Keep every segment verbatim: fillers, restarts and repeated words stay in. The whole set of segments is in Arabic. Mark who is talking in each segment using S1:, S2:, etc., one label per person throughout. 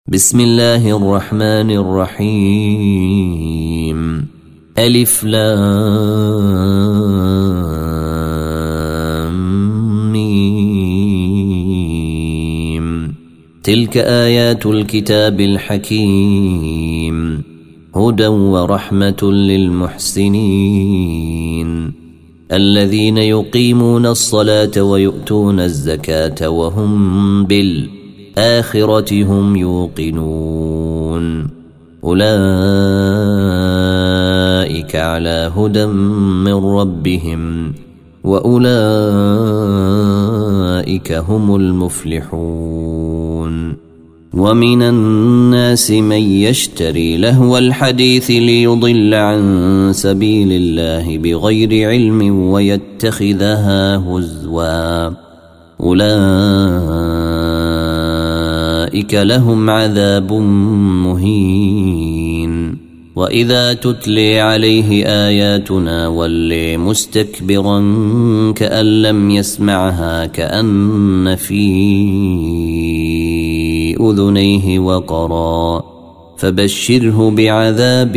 S1: بسم الله الرحمن الرحيم. ألف لام ميم. تلك آيات الكتاب الحكيم هدى ورحمة للمحسنين الذين يقيمون الصلاة ويؤتون الزكاة وهم بالآخرة هم يوقنون أولئك على هدى من ربهم وأولئك هم المفلحون. ومن الناس من يشتري لهو الحديث ليضل عن سبيل الله بغير علم ويتخذها هزوا أولئك لهم عذاب مهين. وإذا تتلي عليه آياتنا ولي مستكبرا كأن لم يسمعها كأن في أذنيه وقرا فبشره بعذاب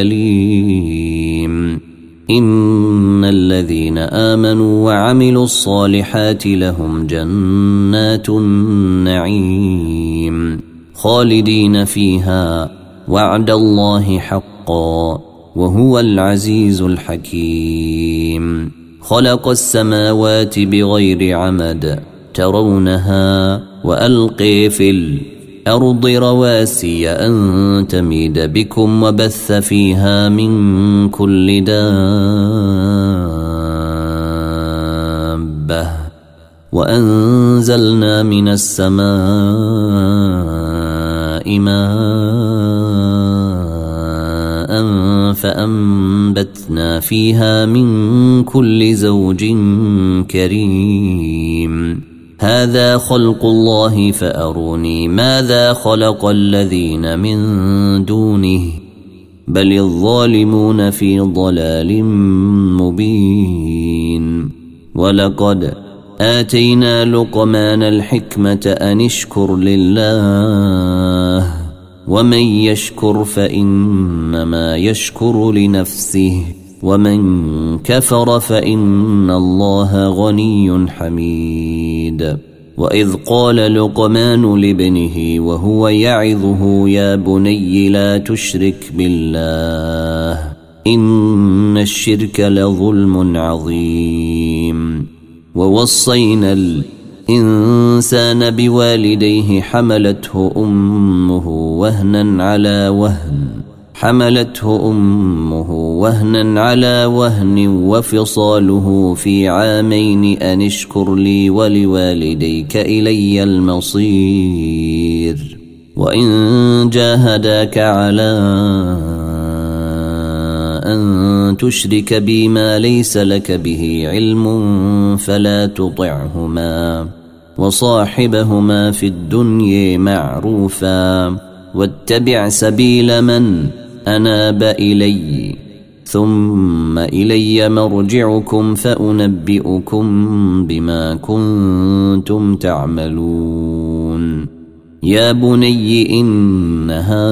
S1: أليم. إن الذين آمنوا وعملوا الصالحات لهم جنات النعيم خالدين فيها وعد الله حقا وهو العزيز الحكيم. خلق السماوات بغير عمد ترونها وألقي في الأرض رواسي أن تميد بكم وبث فيها من كل دابة وأنزلنا من السماء ماء فأنبتنا فيها من كل زوج كريم. هذا خلق الله فأروني ماذا خلق الذين من دونه بل الظالمون في ضلال مبين. ولقد آتينا لقمان الحكمة أن اشكر لله ومن يشكر فإنما يشكر لنفسه ومن كفر فإن الله غني حميد. وإذ قال لقمان لابنه وهو يعظه يا بني لا تشرك بالله إن الشرك لظلم عظيم. ووصينا الإنسان بوالديه حملته أمه وهنا على وهن حملته أمه وهنا على وهن وفصاله في عامين أن اشكر لي ولوالديك إلي المصير. وإن جاهداك على أن تشرك بي ما ليس لك به علم فلا تطعهما وصاحبهما في الدنيا معروفا واتبع سبيل من أناب إلي ثم إلي مرجعكم فأنبئكم بما كنتم تعملون. يا بني إنها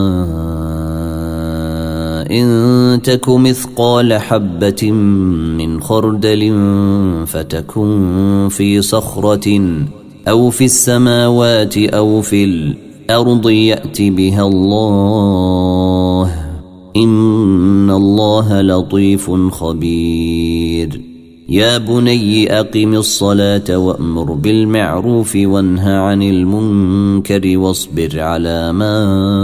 S1: إن تك مثقال حبة من خردل فتكن في صخرة أو في السماوات أو في الأرض يأت بها الله إن الله لطيف خبير. يا بني أقم الصلاة وأمر بالمعروف وانه عن المنكر واصبر على ما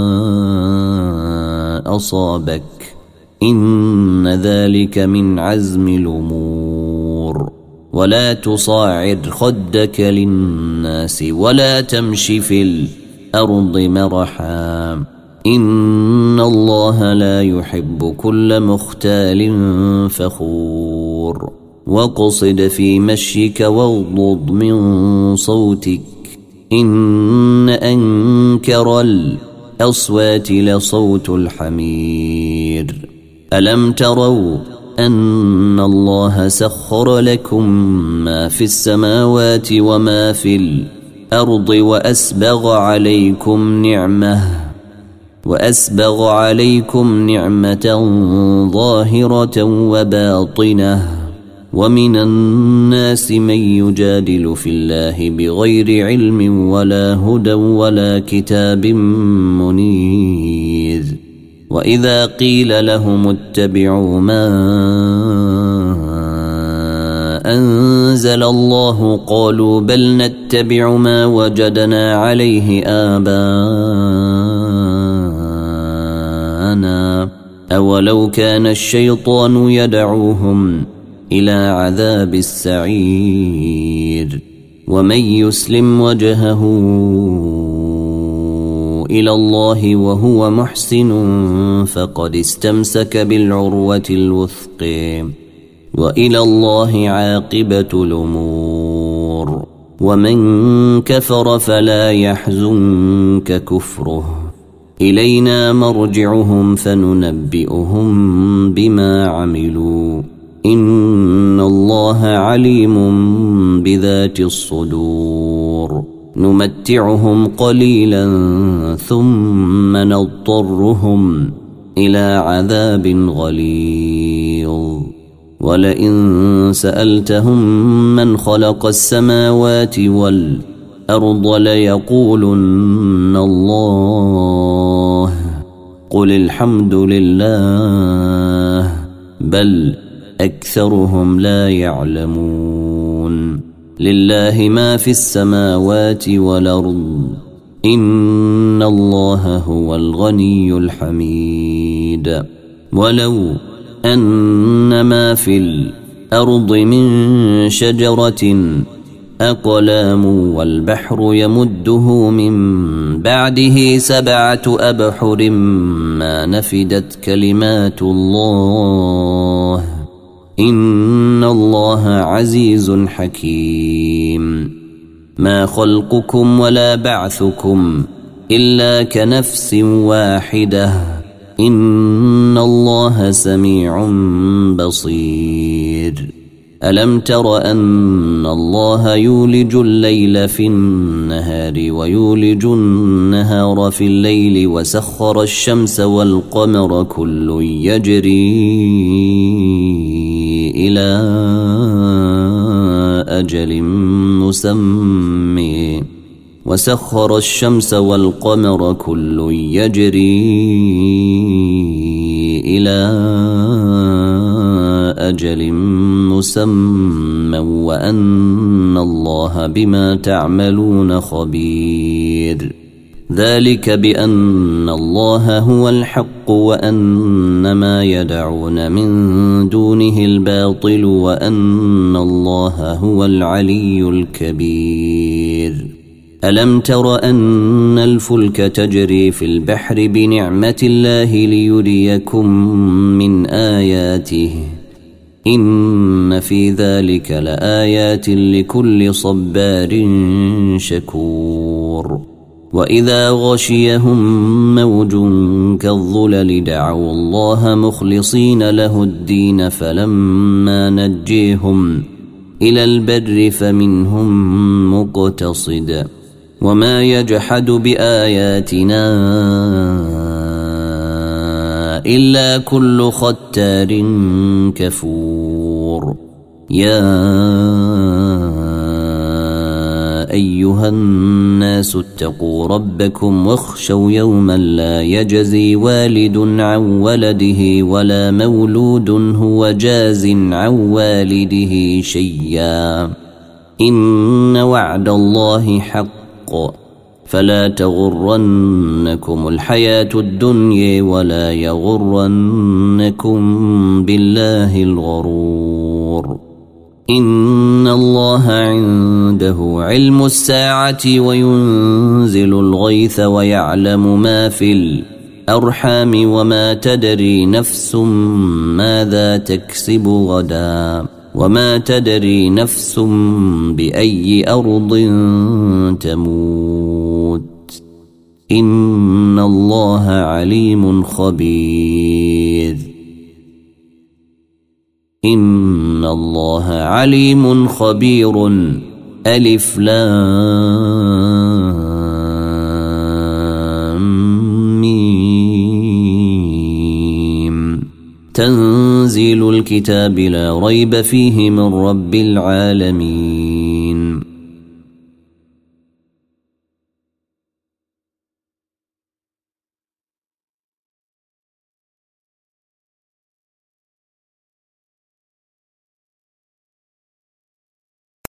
S1: أصابك إن ذلك من عزم الأمور. ولا تصاعد خدك للناس ولا تمش في الأرض مرحا إن الله لا يحب كل مختال فخور. واقصد في مشيك واغضض من صوتك إن أنكر الأصوات لصوت الحمير. ألم تروا أن الله سخر لكم ما في السماوات وما في الأرض الأرض وأسبغ عليكم نعمه وأسبغ عليكم نعمة ظاهرة وباطنة ومن الناس من يجادل في الله بغير علم ولا هدى ولا كتاب منير وإذا قيل لهم اتبعوا ما أنزل الله قالوا بل نتبع ما وجدنا عليه آباءنا أولو كان الشيطان يدعوهم إلى عذاب السعير ومن يسلم وجهه إلى الله وهو محسن فقد استمسك بالعروة الوثقى وإلى الله عاقبة الأمور ومن كفر فلا يحزنك كفره إلينا مرجعهم فننبئهم بما عملوا إن الله عليم بذات الصدور نمتعهم قليلا ثم نضطرهم إلى عذاب غليظ ولئن سألتهم من خلق السماوات والأرض ليقولن الله قل الحمد لله بل أكثرهم لا يعلمون لله ما في السماوات والأرض إن الله هو الغني الحميد ولو أن ما في الأرض من شجرة أقلام والبحر يمده من بعده سبعة أبحر ما نفدت كلمات الله إن الله عزيز حكيم ما خلقكم ولا بعثكم إلا كنفس واحدة إن الله سميع بصير ألم تر أن الله يولج الليل في النهار ويولج النهار في الليل وسخر الشمس والقمر كل يجري إلى أجل مسمى وسخر الشمس والقمر كل يجري إلى أجل مسمى وأن الله بما تعملون خبير ذلك بأن الله هو الحق وأن ما يدعون من دونه الباطل وأن الله هو العلي الكبير ألم تر أن الفلك تجري في البحر بنعمة الله ليريكم من آياته إن في ذلك لآيات لكل صبار شكور وإذا غشيهم موج كالظلل دعوا الله مخلصين له الدين فلما نجيهم إلى البر فمنهم مقتصد وما يجحد بآياتنا إلا كل ختار كفور يا أيها الناس اتقوا ربكم واخشوا يوما لا يجزي والد عن ولده ولا مولود هو جاز عن والده شيئا إن وعد الله حق فلا تغرنكم الحياة الدنيا ولا يغرنكم بالله الغرور إن الله عنده علم الساعة وينزل الغيث ويعلم ما في الأرحام وما تدري نفس ماذا تكسب غدا وما تدري نفس بأي أرض تموت إن الله عليم خبير إن الله عليم خبير ألف لام تنزيل الكتاب لا ريب فيه من رب العالمين.